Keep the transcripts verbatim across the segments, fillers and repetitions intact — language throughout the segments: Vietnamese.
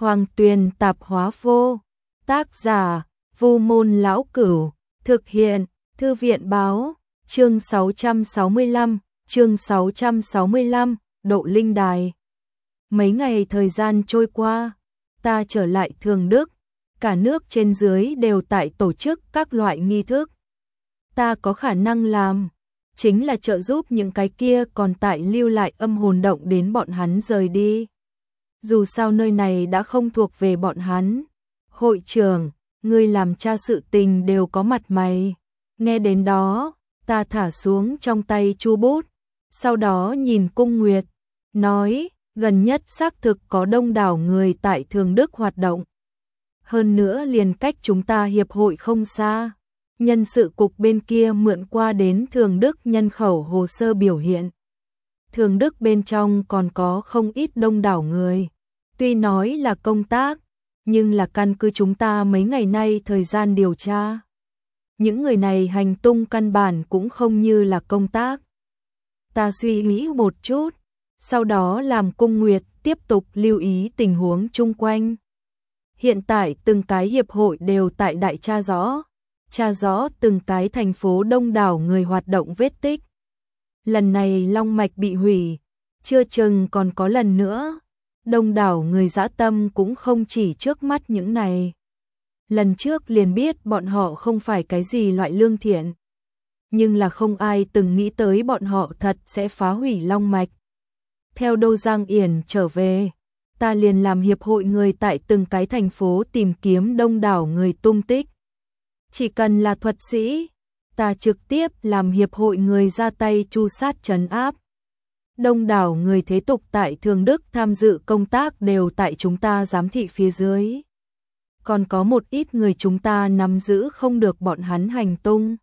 Hoàng Tuyền Tạp Hóa Vô. Tác giả: Vu Môn Lão Cửu. Thực hiện: Thư viện Báo. Chương sáu trăm sáu mươi lăm, chương sáu trăm sáu mươi lăm, Độ Linh Đài. Mấy ngày thời gian trôi qua, ta trở lại Thường Đức, cả nước trên dưới đều tại tổ chức các loại nghi thức. Ta có khả năng làm, chính là trợ giúp những cái kia còn tại lưu lại âm hồn động đến bọn hắn rời đi. Dù sao nơi này đã không thuộc về bọn hắn. Hội trưởng, ngươi làm cha sự tình đều có mặt mày. Nghe đến đó, ta thả xuống trong tay chu bút, sau đó nhìn Cung Nguyệt, nói, gần nhất xác thực có đông đảo người tại Thường Đức hoạt động. Hơn nữa liền cách chúng ta hiệp hội không xa, nhân sự cục bên kia mượn qua đến Thường Đức nhân khẩu hồ sơ biểu hiện. Thường Đức bên trong còn có không ít đông đảo người, tuy nói là công tác, nhưng là căn cứ chúng ta mấy ngày nay thời gian điều tra. Những người này hành tung căn bản cũng không như là công tác. Ta suy nghĩ một chút, sau đó làm Cung Nguyệt tiếp tục lưu ý tình huống chung quanh. Hiện tại từng cái hiệp hội đều tại đại tra rõ, tra rõ từng cái thành phố đông đảo người hoạt động vết tích. Lần này long mạch bị hủy, chưa chừng còn có lần nữa. Đông đảo người dã tâm cũng không chỉ trước mắt những này. Lần trước liền biết bọn họ không phải cái gì loại lương thiện, nhưng là không ai từng nghĩ tới bọn họ thật sẽ phá hủy long mạch. Theo Đô Giang Yển trở về, ta liền làm hiệp hội người tại từng cái thành phố tìm kiếm đông đảo người tung tích. Chỉ cần là thuật sĩ, ta trực tiếp làm hiệp hội người ra tay tru sát trấn áp. Đông đảo người thế tục tại Thường Đức tham dự công tác đều tại chúng ta giám thị phía dưới. Còn có một ít người chúng ta nắm giữ không được bọn hắn hành tung.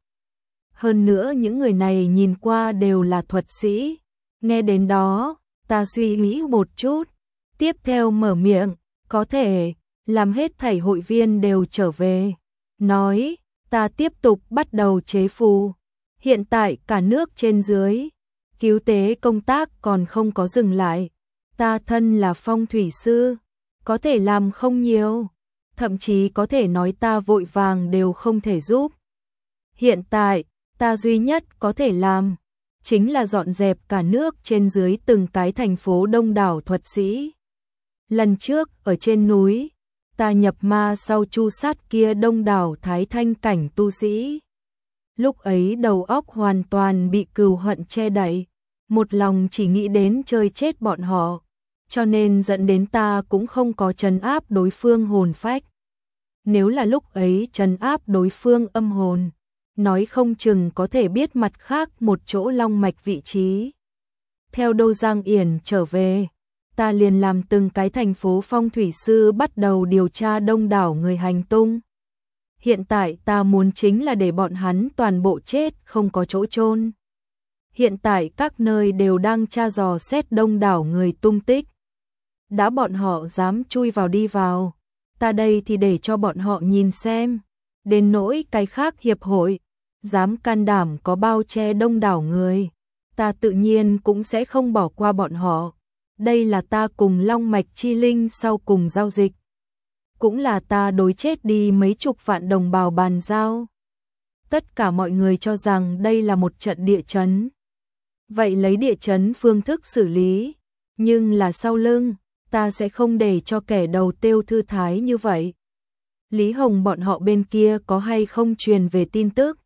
Hơn nữa những người này nhìn qua đều là thuật sĩ. Nghe đến đó, ta suy nghĩ một chút, tiếp theo mở miệng, có thể làm hết thảy hội viên đều trở về. Nói, ta tiếp tục bắt đầu chế phù. Hiện tại cả nước trên dưới, cứu tế công tác còn không có dừng lại. Ta thân là phong thủy sư, có thể làm không nhiều, thậm chí có thể nói ta vội vàng đều không thể giúp. Hiện tại, ta duy nhất có thể làm, chính là dọn dẹp cả nước trên dưới từng cái thành phố đông đảo thuật sĩ. Lần trước, ở trên núi, ta nhập ma sau chu sát kia đông đảo thái thanh cảnh tu sĩ. Lúc ấy đầu óc hoàn toàn bị cừu hận che đậy, một lòng chỉ nghĩ đến chơi chết bọn họ, cho nên dẫn đến ta cũng không có trấn áp đối phương hồn phách. Nếu là lúc ấy trấn áp đối phương âm hồn, nói không chừng có thể biết mặt khác một chỗ long mạch vị trí. Theo Đô Giang Yển trở về, ta liền làm từng cái thành phố phong thủy sư bắt đầu điều tra đông đảo người hành tung. Hiện tại ta muốn chính là để bọn hắn toàn bộ chết không có chỗ chôn. Hiện tại các nơi đều đang tra dò xét đông đảo người tung tích. Đã bọn họ dám chui vào đi vào, ta đây thì để cho bọn họ nhìn xem. Đến nỗi cái khác hiệp hội, dám can đảm có bao che đông đảo người, ta tự nhiên cũng sẽ không bỏ qua bọn họ. Đây là ta cùng long mạch chi linh sau cùng giao dịch. Cũng là ta đối chết đi mấy chục vạn đồng bào bàn giao. Tất cả mọi người cho rằng đây là một trận địa chấn. Vậy lấy địa chấn phương thức xử lý, nhưng là sau lưng, ta sẽ không để cho kẻ đầu tiêu thư thái như vậy. Lý Hồng bọn họ bên kia có hay không truyền về tin tức?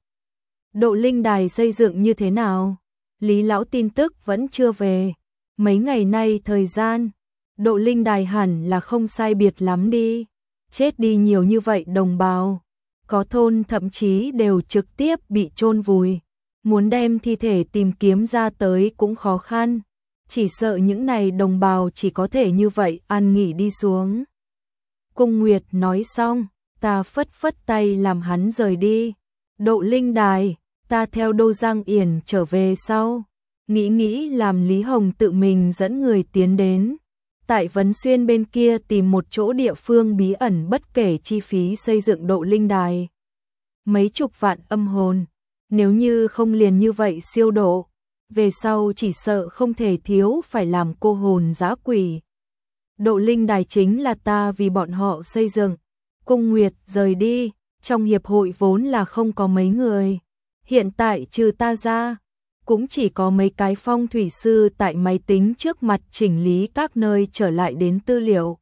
Độ linh đài xây dựng như thế nào? Lý lão tin tức vẫn chưa về. Mấy ngày nay thời gian, độ linh đài hẳn là không sai biệt lắm đi. Chết đi nhiều như vậy đồng bào, có thôn thậm chí đều trực tiếp bị chôn vùi. Muốn đem thi thể tìm kiếm ra tới cũng khó khăn, chỉ sợ những này đồng bào chỉ có thể như vậy ăn nghỉ đi xuống. Cung Nguyệt nói xong, ta phất phất tay làm hắn rời đi. Độ linh đài, ta theo Đô Giang Yển trở về sau, nghĩ nghĩ làm Lý Hồng tự mình dẫn người tiến đến. Tại Vấn Xuyên bên kia tìm một chỗ địa phương bí ẩn bất kể chi phí xây dựng độ linh đài. Mấy chục vạn âm hồn. Nếu như không liền như vậy siêu độ, về sau chỉ sợ không thể thiếu phải làm cô hồn dã quỷ. Độ linh đài chính là ta vì bọn họ xây dựng. Cung Nguyệt rời đi, trong hiệp hội vốn là không có mấy người. Hiện tại trừ ta ra, cũng chỉ có mấy cái phong thủy sư tại máy tính trước mặt chỉnh lý các nơi trở lại đến tư liệu.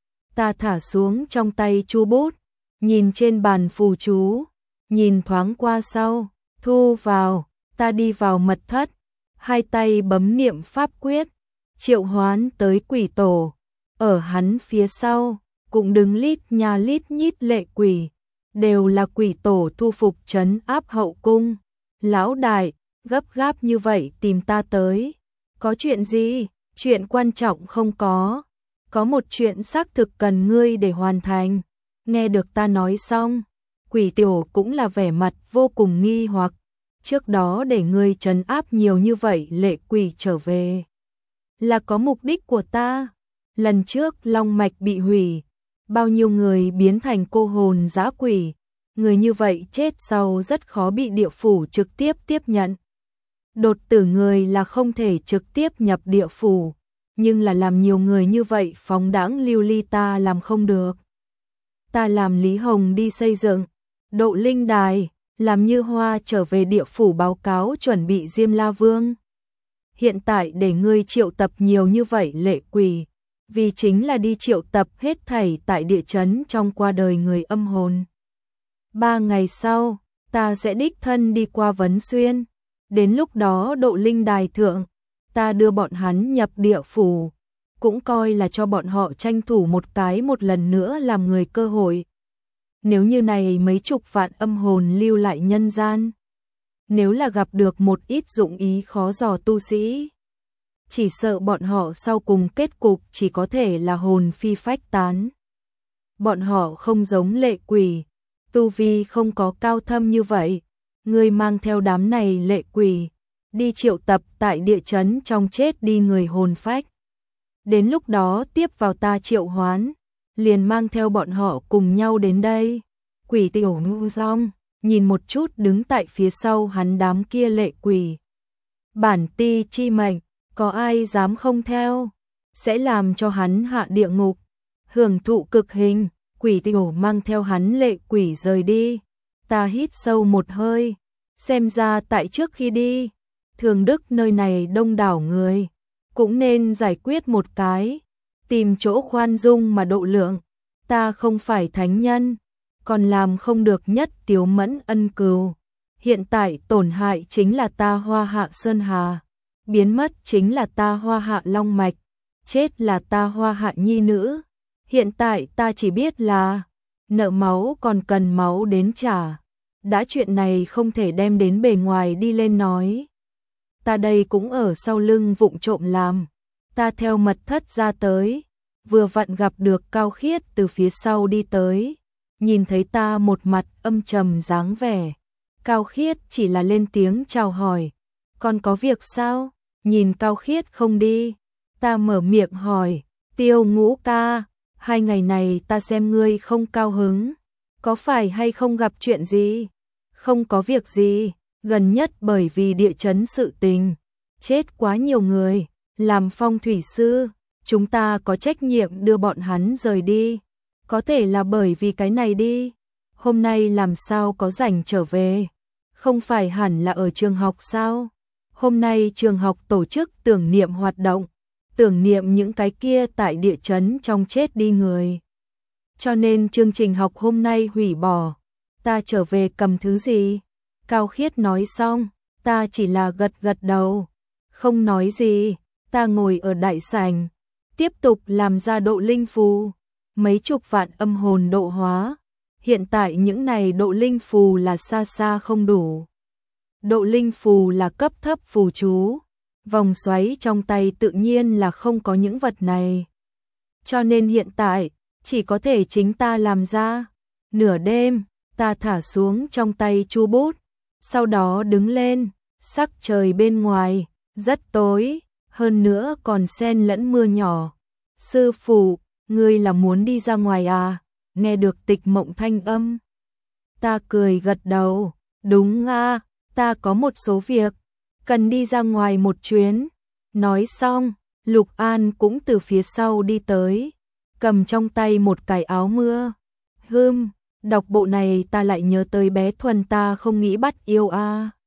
Ta thả xuống trong tay chu bút, nhìn trên bàn phù chú, nhìn thoáng qua sau, thu vào, ta đi vào mật thất, hai tay bấm niệm pháp quyết, triệu hoán tới quỷ tổ, ở hắn phía sau, cũng đứng lít nha lít nhít lệ quỷ, đều là quỷ tổ thu phục trấn áp hậu cung. Lão đại, gấp gáp như vậy tìm ta tới, có chuyện gì? Chuyện quan trọng không có, có một chuyện xác thực cần ngươi để hoàn thành. Nghe được ta nói xong, quỷ tiểu cũng là vẻ mặt vô cùng nghi hoặc, trước đó để ngươi trấn áp nhiều như vậy lệ quỷ trở về, là có mục đích của ta. Lần trước long mạch bị hủy, bao nhiêu người biến thành cô hồn dã quỷ, người như vậy chết sau rất khó bị địa phủ trực tiếp tiếp nhận. Đột tử người là không thể trực tiếp nhập địa phủ, nhưng là làm nhiều người như vậy phóng đãng lưu ly ta làm không được. Ta làm Lý Hồng đi xây dựng độ linh đài, làm Như Hoa trở về địa phủ báo cáo chuẩn bị Diêm La Vương. Hiện tại để ngươi triệu tập nhiều như vậy lệ quỷ, vì chính là đi triệu tập hết thảy tại địa chấn trong qua đời người âm hồn. Ba ngày sau, ta sẽ đích thân đi qua Vấn Xuyên, đến lúc đó độ linh đài thượng, ta đưa bọn hắn nhập địa phủ, cũng coi là cho bọn họ tranh thủ một cái một lần nữa làm người cơ hội. Nếu như này mấy chục vạn âm hồn lưu lại nhân gian, nếu là gặp được một ít dụng ý khó dò tu sĩ, chỉ sợ bọn họ sau cùng kết cục chỉ có thể là hồn phi phách tán. Bọn họ không giống lệ quỷ, tu vi không có cao thâm như vậy, ngươi mang theo đám này lệ quỷ, đi triệu tập tại địa chấn trong chết đi người hồn phách. Đến lúc đó tiếp vào ta triệu hoán, liền mang theo bọn họ cùng nhau đến đây. Quỷ tiểu ngu rong, nhìn một chút đứng tại phía sau hắn đám kia lệ quỷ. Bản ti chi mệnh, có ai dám không theo, sẽ làm cho hắn hạ địa ngục, hưởng thụ cực hình. Quỷ tiểu mang theo hắn lệ quỷ rời đi. Ta hít sâu một hơi, xem ra tại trước khi đi, Thường Đức nơi này đông đảo người, cũng nên giải quyết một cái, tìm chỗ khoan dung mà độ lượng. Ta không phải thánh nhân, còn làm không được nhất tiếu mẫn ân cừu. Hiện tại tổn hại chính là ta Hoa Hạ Sơn Hà, biến mất chính là ta Hoa Hạ Long Mạch, chết là ta Hoa Hạ Nhi Nữ. Hiện tại ta chỉ biết là nợ máu còn cần máu đến trả. Đã chuyện này không thể đem đến bề ngoài đi lên nói. Ta đây cũng ở sau lưng vụng trộm làm. Ta theo mật thất ra tới, vừa vặn gặp được Cao Khiết từ phía sau đi tới, nhìn thấy ta một mặt âm trầm dáng vẻ. Cao Khiết chỉ là lên tiếng chào hỏi, còn có việc sao? Nhìn Cao Khiết không đi, ta mở miệng hỏi, Tiêu Ngũ ca, hai ngày này ta xem ngươi không cao hứng, có phải hay không gặp chuyện gì? Không có việc gì, gần nhất bởi vì địa chấn sự tình, chết quá nhiều người, làm phong thủy sư, chúng ta có trách nhiệm đưa bọn hắn rời đi, có thể là bởi vì cái này đi, hôm nay làm sao có rảnh trở về, không phải hẳn là ở trường học sao? Hôm nay trường học tổ chức tưởng niệm hoạt động, tưởng niệm những cái kia tại địa chấn trong chết đi người. Cho nên chương trình học hôm nay hủy bỏ, ta trở về cầm thứ gì? Cao Khiết nói xong, ta chỉ là gật gật đầu, không nói gì, ta ngồi ở đại sảnh, tiếp tục làm ra độ linh phù, mấy chục vạn âm hồn độ hóa. Hiện tại những này độ linh phù là xa xa không đủ. Độ linh phù là cấp thấp phù chú, vòng xoáy trong tay tự nhiên là không có những vật này. Cho nên hiện tại, chỉ có thể chính ta làm ra. Nửa đêm, ta thả xuống trong tay chu bút, sau đó đứng lên, sắc trời bên ngoài, rất tối, hơn nữa còn xen lẫn mưa nhỏ. Sư phụ, ngươi là muốn đi ra ngoài à? Nghe được Tịch Mộng thanh âm. Ta cười gật đầu, đúng à, ta có một số việc, cần đi ra ngoài một chuyến. Nói xong, Lục An cũng từ phía sau đi tới, cầm trong tay một cái áo mưa. Hừm, đọc bộ này ta lại nhớ tới bé Thuần ta không nghĩ bắt yêu a.